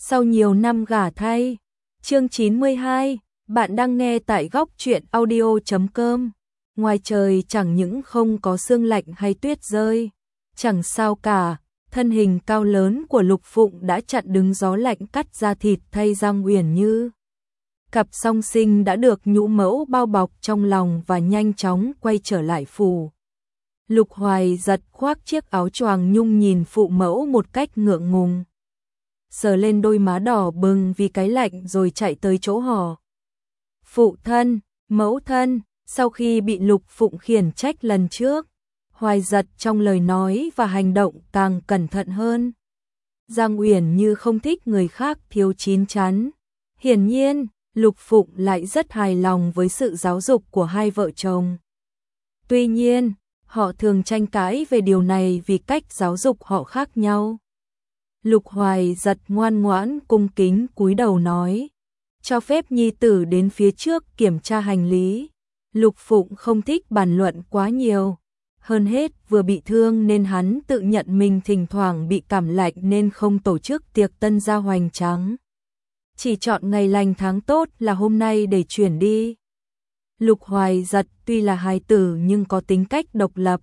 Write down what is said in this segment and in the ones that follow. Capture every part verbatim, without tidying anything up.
Sau nhiều năm gả thay. Chương chín mươi hai, bạn đang nghe tại góc truyện audio chấm com. Ngoài trời chẳng những không có sương lạnh hay tuyết rơi, chẳng sao cả, thân hình cao lớn của Lục Phụng đã chặn đứng gió lạnh cắt da thịt thay Giang Uyển Như. Cặp song sinh đã được nhũ mẫu bao bọc trong lòng và nhanh chóng quay trở lại phủ. Lục Hoài giật khoác chiếc áo choàng nhung nhìn phụ mẫu một cách ngượng ngùng. Sờ lên đôi má đỏ bừng vì cái lạnh rồi chạy tới chỗ họ. Phụ thân, mẫu thân, sau khi bị Lục Phụng khiển trách lần trước, Hoài giật trong lời nói và hành động càng cẩn thận hơn. Giang Uyển Như không thích người khác thiếu chín chắn. Hiển nhiên, Lục Phụng lại rất hài lòng với sự giáo dục của hai vợ chồng. Tuy nhiên, họ thường tranh cãi về điều này vì cách giáo dục họ khác nhau. Lục Hoài giật ngoan ngoãn cung kính cúi đầu nói, cho phép nhi tử đến phía trước kiểm tra hành lý. Lục Phụng không thích bàn luận quá nhiều. Hơn hết vừa bị thương nên hắn tự nhận mình thỉnh thoảng bị cảm lạnh nên không tổ chức tiệc tân gia hoành tráng. Chỉ chọn ngày lành tháng tốt là hôm nay để chuyển đi. Lục Hoài giật tuy là hài tử nhưng có tính cách độc lập.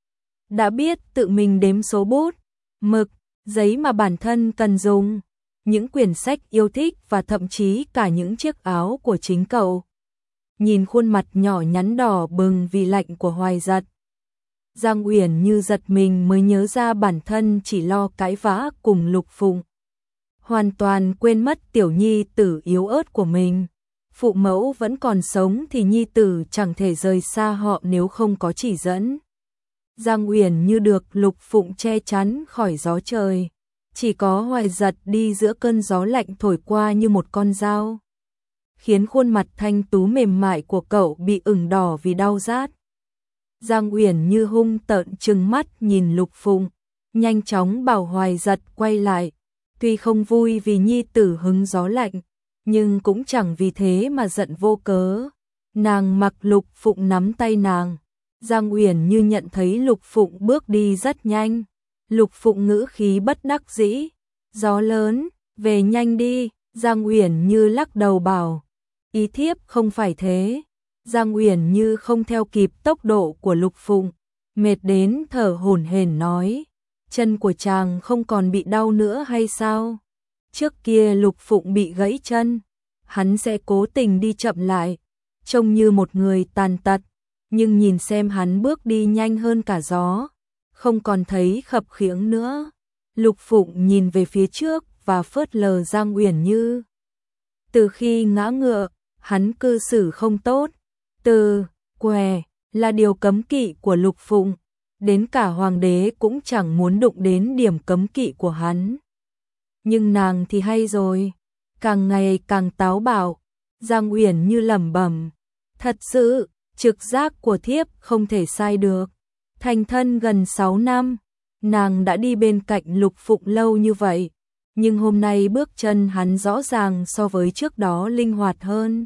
Đã biết tự mình đếm số bút, mực, giấy mà bản thân cần dùng, những quyển sách yêu thích và thậm chí cả những chiếc áo của chính cậu. Nhìn khuôn mặt nhỏ nhắn đỏ bừng vì lạnh của Hoài giật, Giang Uyển Như giật mình mới nhớ ra bản thân chỉ lo cãi vã cùng Lục Phụng. Hoàn toàn quên mất tiểu nhi tử yếu ớt của mình. Phụ mẫu vẫn còn sống thì nhi tử chẳng thể rời xa họ nếu không có chỉ dẫn. Giang Uyển Như được Lục Phụng che chắn khỏi gió trời. Chỉ có Hoài giật đi giữa cơn gió lạnh thổi qua như một con dao, khiến khuôn mặt thanh tú mềm mại của cậu bị ửng đỏ vì đau rát. Giang Uyển Như hung tợn trừng mắt nhìn Lục Phụng, nhanh chóng bảo Hoài giật quay lại. Tuy không vui vì nhi tử hứng gió lạnh, nhưng cũng chẳng vì thế mà giận vô cớ. Nàng mặc Lục Phụng nắm tay nàng. Giang Uyển Như nhận thấy Lục Phụng bước đi rất nhanh. Lục Phụng ngữ khí bất đắc dĩ, gió lớn, về nhanh đi. Giang Uyển Như lắc đầu bảo, ý thiếp không phải thế. Giang Uyển Như không theo kịp tốc độ của Lục Phụng, mệt đến thở hổn hển nói, chân của chàng không còn bị đau nữa hay sao? Trước kia Lục Phụng bị gãy chân, hắn sẽ cố tình đi chậm lại, trông như một người tàn tật, nhưng nhìn xem hắn bước đi nhanh hơn cả gió, không còn thấy khập khiễng nữa. Lục Phụng nhìn về phía trước và phớt lờ Giang Uyển Như. Từ khi ngã ngựa, hắn cư xử không tốt. Từ què là điều cấm kỵ của Lục Phụng, đến cả hoàng đế cũng chẳng muốn đụng đến điểm cấm kỵ của hắn. Nhưng nàng thì hay rồi, càng ngày càng táo bạo. Giang Uyển Như lẩm bẩm, thật sự, trực giác của thiếp không thể sai được. Thành thân gần sáu năm, nàng đã đi bên cạnh Lục Phụng lâu như vậy, nhưng hôm nay bước chân hắn rõ ràng so với trước đó linh hoạt hơn.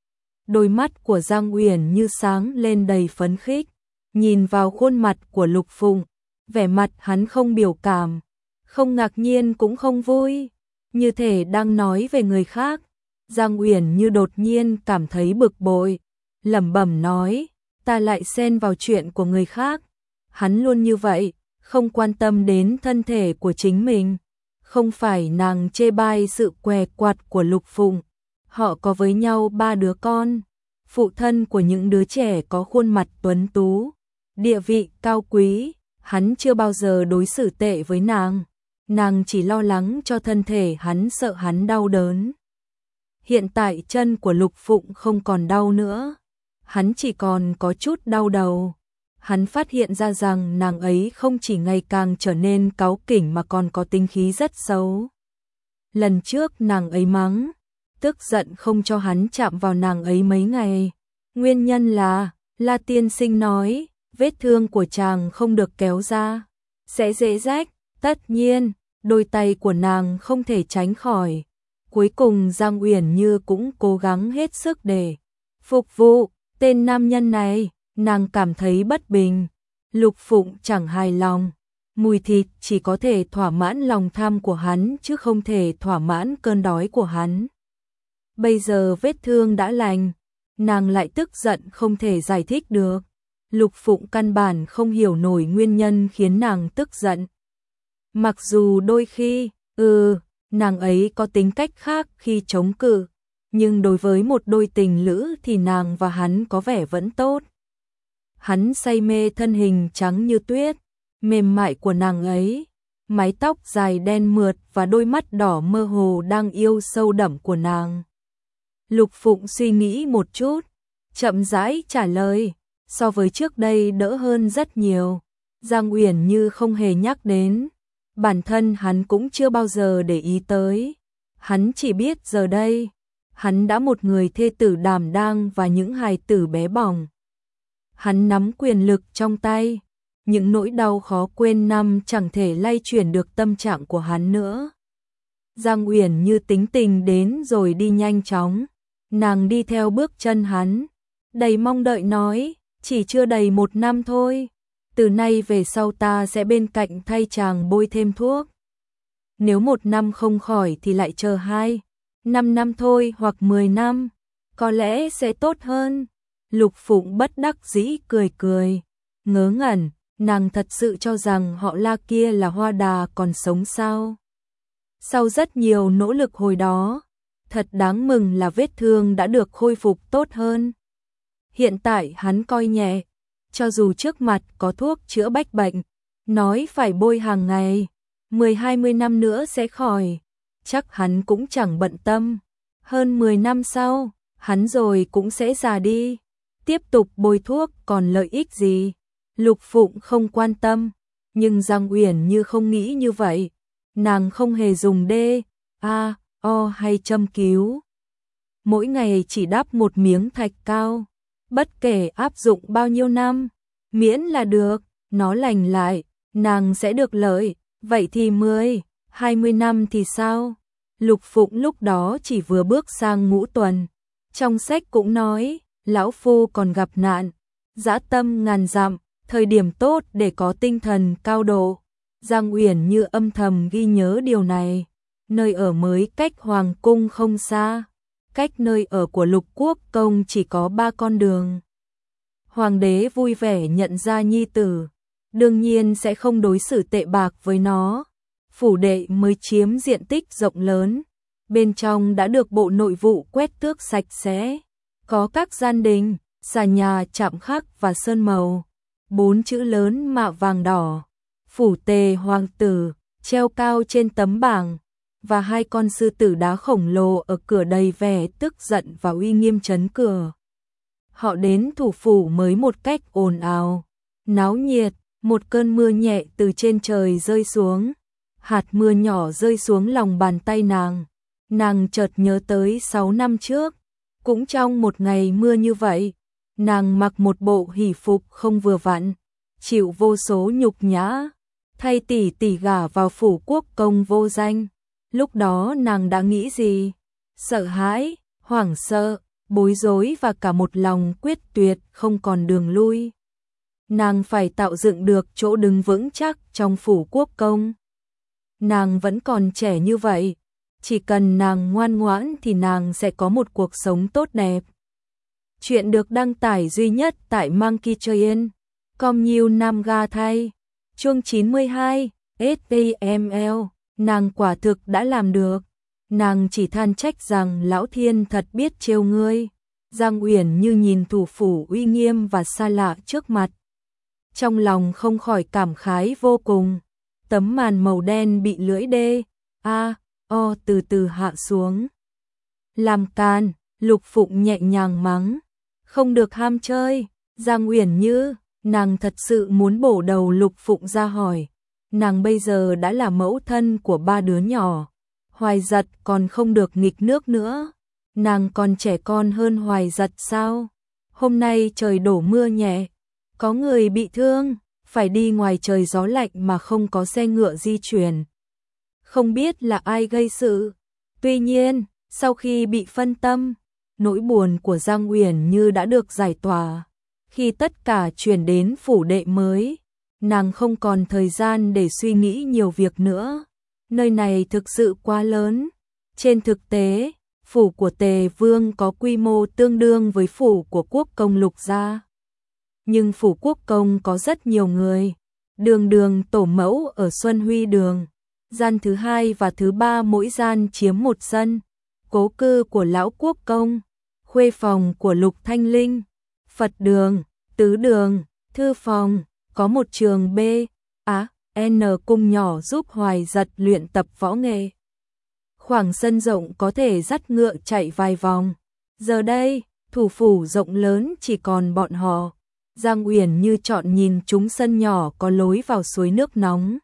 Đôi mắt của Giang Uyển Như sáng lên đầy phấn khích, nhìn vào khuôn mặt của Lục Phụng, vẻ mặt hắn không biểu cảm, không ngạc nhiên cũng không vui, như thể đang nói về người khác. Giang Uyển Như đột nhiên cảm thấy bực bội, lẩm bẩm nói, ta lại xen vào chuyện của người khác. Hắn luôn như vậy, không quan tâm đến thân thể của chính mình. Không phải nàng chê bai sự què quặt của Lục Phụng, họ có với nhau ba đứa con, phụ thân của những đứa trẻ có khuôn mặt tuấn tú, địa vị cao quý, hắn chưa bao giờ đối xử tệ với nàng. Nàng chỉ lo lắng cho thân thể hắn, sợ hắn đau đớn. Hiện tại chân của Lục Phụng không còn đau nữa, hắn chỉ còn có chút đau đầu. Hắn phát hiện ra rằng nàng ấy không chỉ ngày càng trở nên cáu kỉnh mà còn có tính khí rất xấu. Lần trước nàng ấy mắng, tức giận không cho hắn chạm vào nàng ấy mấy ngày. Nguyên nhân là, La tiên sinh nói, vết thương của chàng không được kéo ra, sẽ dễ rách. Tất nhiên, đôi tay của nàng không thể tránh khỏi. Cuối cùng Giang Uyển Như cũng cố gắng hết sức để phục vụ tên nam nhân này. Nàng cảm thấy bất bình. Lục Phụng chẳng hài lòng, mùi thịt chỉ có thể thỏa mãn lòng tham của hắn chứ không thể thỏa mãn cơn đói của hắn. Bây giờ vết thương đã lành, nàng lại tức giận không thể giải thích được. Lục Phụng căn bản không hiểu nổi nguyên nhân khiến nàng tức giận. Mặc dù đôi khi, ừ, nàng ấy có tính cách khác khi chống cự, nhưng đối với một đôi tình lữ thì nàng và hắn có vẻ vẫn tốt. Hắn say mê thân hình trắng như tuyết, mềm mại của nàng ấy, mái tóc dài đen mượt và đôi mắt đỏ mơ hồ đang yêu sâu đậm của nàng. Lục Phụng suy nghĩ một chút, chậm rãi trả lời, so với trước đây đỡ hơn rất nhiều. Giang Uyển Như không hề nhắc đến, bản thân hắn cũng chưa bao giờ để ý tới. Hắn chỉ biết giờ đây, hắn đã một người thê tử đảm đang và những hài tử bé bỏng. Hắn nắm quyền lực trong tay, những nỗi đau khó quên năm chẳng thể lay chuyển được tâm trạng của hắn nữa. Giang Uyển Như tính tình đến rồi đi nhanh chóng, nàng đi theo bước chân hắn, đầy mong đợi nói, chỉ chưa đầy một năm thôi, từ nay về sau ta sẽ bên cạnh thay chàng bôi thêm thuốc. Nếu một năm không khỏi thì lại chờ hai, năm năm thôi hoặc mười năm, có lẽ sẽ tốt hơn. Lục Phụng bất đắc dĩ cười cười, ngớ ngẩn, nàng thật sự cho rằng họ La kia là Hoa Đà còn sống sao? Sau rất nhiều nỗ lực hồi đó, thật đáng mừng là vết thương đã được khôi phục tốt hơn. Hiện tại hắn coi nhẹ, cho dù trước mặt có thuốc chữa bách bệnh, nói phải bôi hàng ngày, mười hai mươi năm nữa sẽ khỏi, chắc hắn cũng chẳng bận tâm. Hơn mười năm sau, hắn rồi cũng sẽ già đi, tiếp tục bôi thuốc còn lợi ích gì? Lục Phụng không quan tâm, nhưng Giang Uyển Như không nghĩ như vậy, nàng không hề dùng D, A, O hay châm cứu. Mỗi ngày chỉ đắp một miếng thạch cao, bất kể áp dụng bao nhiêu năm, miễn là được, nó lành lại, nàng sẽ được lợi, vậy thì mười, hai mươi năm thì sao? Lục Phụng lúc đó chỉ vừa bước sang ngũ tuần, trong sách cũng nói, lão phu còn gặp nạn, dã tâm ngàn dặm, thời điểm tốt để có tinh thần cao độ. Giang Uyển Như âm thầm ghi nhớ điều này, nơi ở mới cách hoàng cung không xa, cách nơi ở của Lục Quốc công chỉ có ba con đường. Hoàng đế vui vẻ nhận ra nhi tử, đương nhiên sẽ không đối xử tệ bạc với nó. Phủ đệ mới chiếm diện tích rộng lớn, bên trong đã được bộ nội vụ quét tước sạch sẽ, có các gian đình, xà nhà chạm khắc và sơn màu, bốn chữ lớn mạ vàng đỏ, phủ tề hoàng tử, treo cao trên tấm bảng, và hai con sư tử đá khổng lồ ở cửa đầy vẻ tức giận và uy nghiêm trấn cửa. Họ đến thủ phủ mới một cách ồn ào, náo nhiệt, một cơn mưa nhẹ từ trên trời rơi xuống, hạt mưa nhỏ rơi xuống lòng bàn tay nàng. Nàng chợt nhớ tới sáu năm trước, cũng trong một ngày mưa như vậy, nàng mặc một bộ hỷ phục không vừa vặn, chịu vô số nhục nhã, thay tỷ tỷ gả vào phủ quốc công vô danh. Lúc đó nàng đã nghĩ gì? Sợ hãi, hoảng sợ, bối rối và cả một lòng quyết tuyệt không còn đường lui. Nàng phải tạo dựng được chỗ đứng vững chắc trong phủ quốc công. Nàng vẫn còn trẻ như vậy, chỉ cần nàng ngoan ngoãn thì nàng sẽ có một cuộc sống tốt đẹp. Chuyện được đăng tải duy nhất tại Monkey Train, com nhiều nam ga thay. Chương chín mươi hai, ét tê em lờ, nàng quả thực đã làm được. Nàng chỉ than trách rằng lão thiên thật biết trêu ngươi. Giang Uyển Như nhìn thủ phủ uy nghiêm và xa lạ trước mặt, trong lòng không khỏi cảm khái vô cùng. Tấm màn màu đen bị lưỡi đê, a, o từ từ hạ xuống. Làm càn, Lục Phụng nhẹ nhàng mắng, không được ham chơi. Giang Uyển Như, nàng thật sự muốn bổ đầu Lục Phụng ra hỏi. Nàng bây giờ đã là mẫu thân của ba đứa nhỏ, Hoài Giật còn không được nghịch nước nữa. Nàng còn trẻ con hơn Hoài Giật sao? Hôm nay trời đổ mưa nhẹ, có người bị thương, phải đi ngoài trời gió lạnh mà không có xe ngựa di chuyển. Không biết là ai gây sự. Tuy nhiên, sau khi bị phân tâm, nỗi buồn của Giang Uyển Như đã được giải tỏa. Khi tất cả chuyển đến phủ đệ mới, nàng không còn thời gian để suy nghĩ nhiều việc nữa. Nơi này thực sự quá lớn. Trên thực tế, phủ của Tề Vương có quy mô tương đương với phủ của quốc công Lục gia. Nhưng phủ quốc công có rất nhiều người. Đường đường tổ mẫu ở Xuân Huy Đường, gian thứ hai và thứ ba mỗi gian chiếm một sân. Cố cư của lão quốc công, khuê phòng của Lục Thanh Linh, Phật đường, tứ đường, thư phòng, có một trường B, A, N cung nhỏ giúp Hoài Giật luyện tập võ nghệ. Khoảng sân rộng có thể dắt ngựa chạy vài vòng. Giờ đây, thủ phủ rộng lớn chỉ còn bọn họ. Giang Uyển Như chọn nhìn chúng sân nhỏ có lối vào suối nước nóng.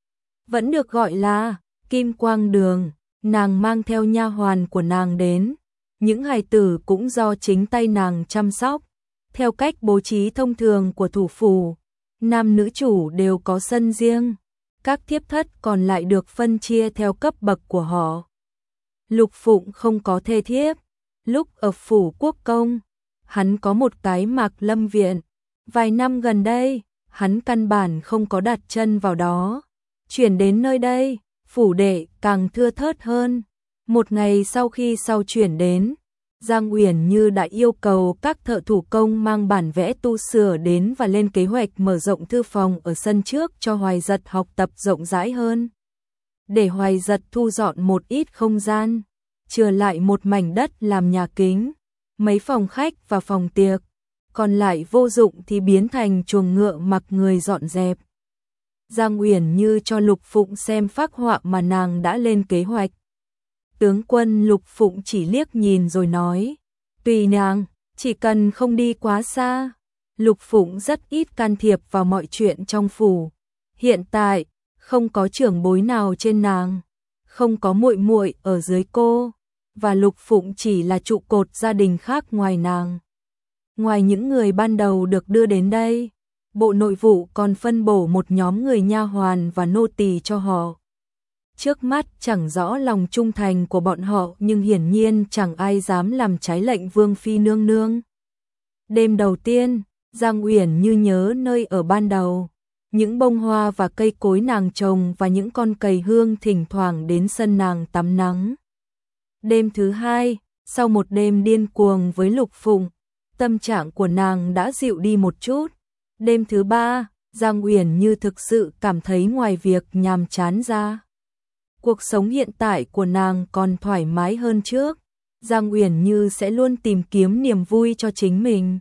Vẫn được gọi là Kim Quang Đường, nàng mang theo nha hoàn của nàng đến. Những hài tử cũng do chính tay nàng chăm sóc. Theo cách bố trí thông thường của thủ phủ, nam nữ chủ đều có sân riêng. Các thiếp thất còn lại được phân chia theo cấp bậc của họ. Lục Phụng không có thê thiếp. Lúc ở phủ quốc công, hắn có một cái Mạc Lâm viện. Vài năm gần đây, hắn căn bản không có đặt chân vào đó. Chuyển đến nơi đây, phủ đệ càng thưa thớt hơn. Một ngày sau khi sau chuyển đến, Giang Uyển Như đã yêu cầu các thợ thủ công mang bản vẽ tu sửa đến và lên kế hoạch mở rộng thư phòng ở sân trước cho Hoài Giật học tập rộng rãi hơn. Để Hoài Giật thu dọn một ít không gian, chừa lại một mảnh đất làm nhà kính, mấy phòng khách và phòng tiệc, còn lại vô dụng thì biến thành chuồng ngựa mặc người dọn dẹp. Giang Uyển Như cho Lục Phụng xem phác họa mà nàng đã lên kế hoạch. Tướng quân Lục Phụng chỉ liếc nhìn rồi nói, tùy nàng, chỉ cần không đi quá xa. Lục Phụng rất ít can thiệp vào mọi chuyện trong phủ. Hiện tại, không có trưởng bối nào trên nàng, không có muội muội ở dưới cô, và Lục Phụng chỉ là trụ cột gia đình khác ngoài nàng. Ngoài những người ban đầu được đưa đến đây, Bộ Nội vụ còn phân bổ một nhóm người nha hoàn và nô tỳ cho họ. Trước mắt chẳng rõ lòng trung thành của bọn họ, nhưng hiển nhiên chẳng ai dám làm trái lệnh Vương phi nương nương. Đêm đầu tiên, Giang Uyển Như nhớ nơi ở ban đầu, những bông hoa và cây cối nàng trồng và những con cầy hương thỉnh thoảng đến sân nàng tắm nắng. Đêm thứ hai, sau một đêm điên cuồng với Lục Phụng, tâm trạng của nàng đã dịu đi một chút. Đêm thứ ba, Giang Uyển Như thực sự cảm thấy ngoài việc nhàm chán ra, cuộc sống hiện tại của nàng còn thoải mái hơn trước. Giang Uyển Như sẽ luôn tìm kiếm niềm vui cho chính mình.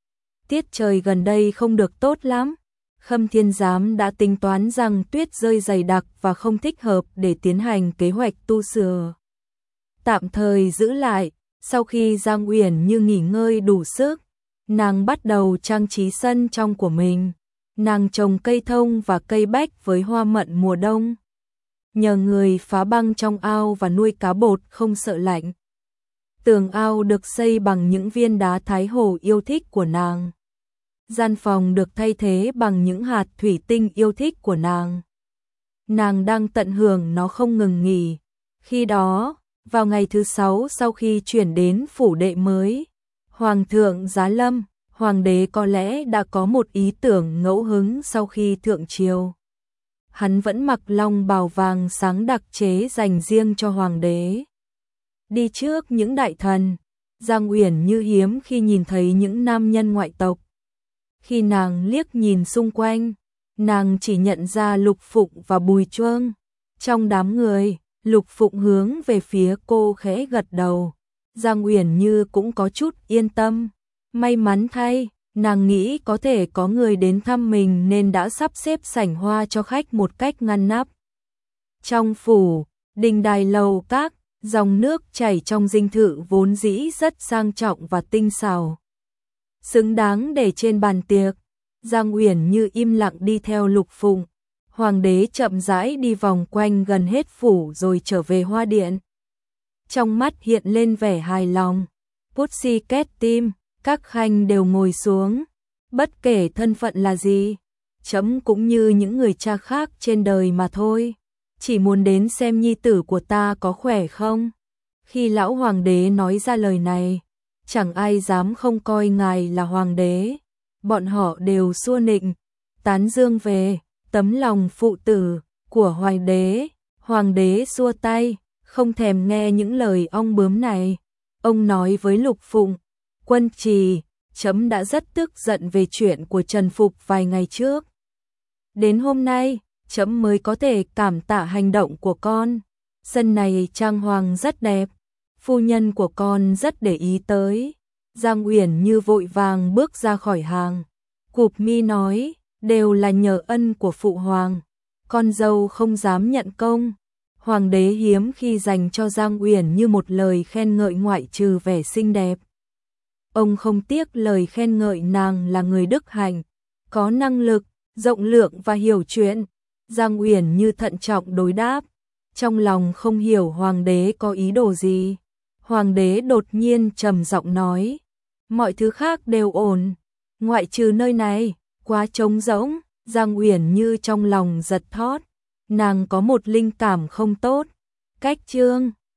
Tiết trời gần đây không được tốt lắm. Khâm Thiên Giám đã tính toán rằng tuyết rơi dày đặc và không thích hợp để tiến hành kế hoạch tu sửa. Tạm thời giữ lại, sau khi Giang Uyển Như nghỉ ngơi đủ sức, nàng bắt đầu trang trí sân trong của mình. Nàng trồng cây thông và cây bách với hoa mận mùa đông. Nhờ người phá băng trong ao và nuôi cá bột không sợ lạnh. Tường ao được xây bằng những viên đá thái hồ yêu thích của nàng. Gian phòng được thay thế bằng những hạt thủy tinh yêu thích của nàng. Nàng đang tận hưởng nó không ngừng nghỉ. Khi đó, vào ngày thứ sáu sau khi chuyển đến phủ đệ mới, Hoàng thượng Giá Lâm, Hoàng đế có lẽ đã có một ý tưởng ngẫu hứng sau khi thượng triều. Hắn vẫn mặc long bào vàng sáng đặc chế dành riêng cho Hoàng đế. Đi trước những đại thần, Giang Uyển Như hiếm khi nhìn thấy những nam nhân ngoại tộc. Khi nàng liếc nhìn xung quanh, nàng chỉ nhận ra Lục Phụng và Bùi Chuông. Trong đám người, Lục Phụng hướng về phía cô khẽ gật đầu. Giang Uyển Như cũng có chút yên tâm. May mắn thay, nàng nghĩ có thể có người đến thăm mình nên đã sắp xếp sảnh hoa cho khách một cách ngăn nắp. Trong phủ, đình đài lầu các, dòng nước chảy trong dinh thự vốn dĩ rất sang trọng và tinh xảo, xứng đáng để trên bàn tiệc. Giang Uyển Như im lặng đi theo Lục Phụng. Hoàng đế chậm rãi đi vòng quanh gần hết phủ rồi trở về hoa điện. Trong mắt hiện lên vẻ hài lòng. Pussycat Team, các khanh đều ngồi xuống. Bất kể thân phận là gì, chấm cũng như những người cha khác trên đời mà thôi. Chỉ muốn đến xem nhi tử của ta có khỏe không. Khi lão hoàng đế nói ra lời này, chẳng ai dám không coi ngài là hoàng đế. Bọn họ đều xua nịnh, tán dương về tấm lòng phụ tử của hoàng đế. Hoàng đế xua tay, không thèm nghe những lời ong bướm này. Ông nói với Lục Phụng, quân trì, trẫm đã rất tức giận về chuyện của Trần Phục vài ngày trước. Đến hôm nay, trẫm mới có thể cảm tạ hành động của con. Sân này trang hoàng rất đẹp, phu nhân của con rất để ý tới. Giang Uyển Như vội vàng bước ra khỏi hàng, cụp mi nói, đều là nhờ ân của phụ hoàng, con dâu không dám nhận công. Hoàng đế hiếm khi dành cho Giang Uyển Như một lời khen ngợi ngoại trừ vẻ xinh đẹp. Ông không tiếc lời khen ngợi nàng là người đức hạnh, có năng lực, rộng lượng và hiểu chuyện. Giang Uyển Như thận trọng đối đáp, trong lòng không hiểu hoàng đế có ý đồ gì. Hoàng đế đột nhiên trầm giọng nói, mọi thứ khác đều ổn, ngoại trừ nơi này, quá trống rỗng. Giang Uyển Như trong lòng giật thót, nàng có một linh cảm không tốt. Cách Trương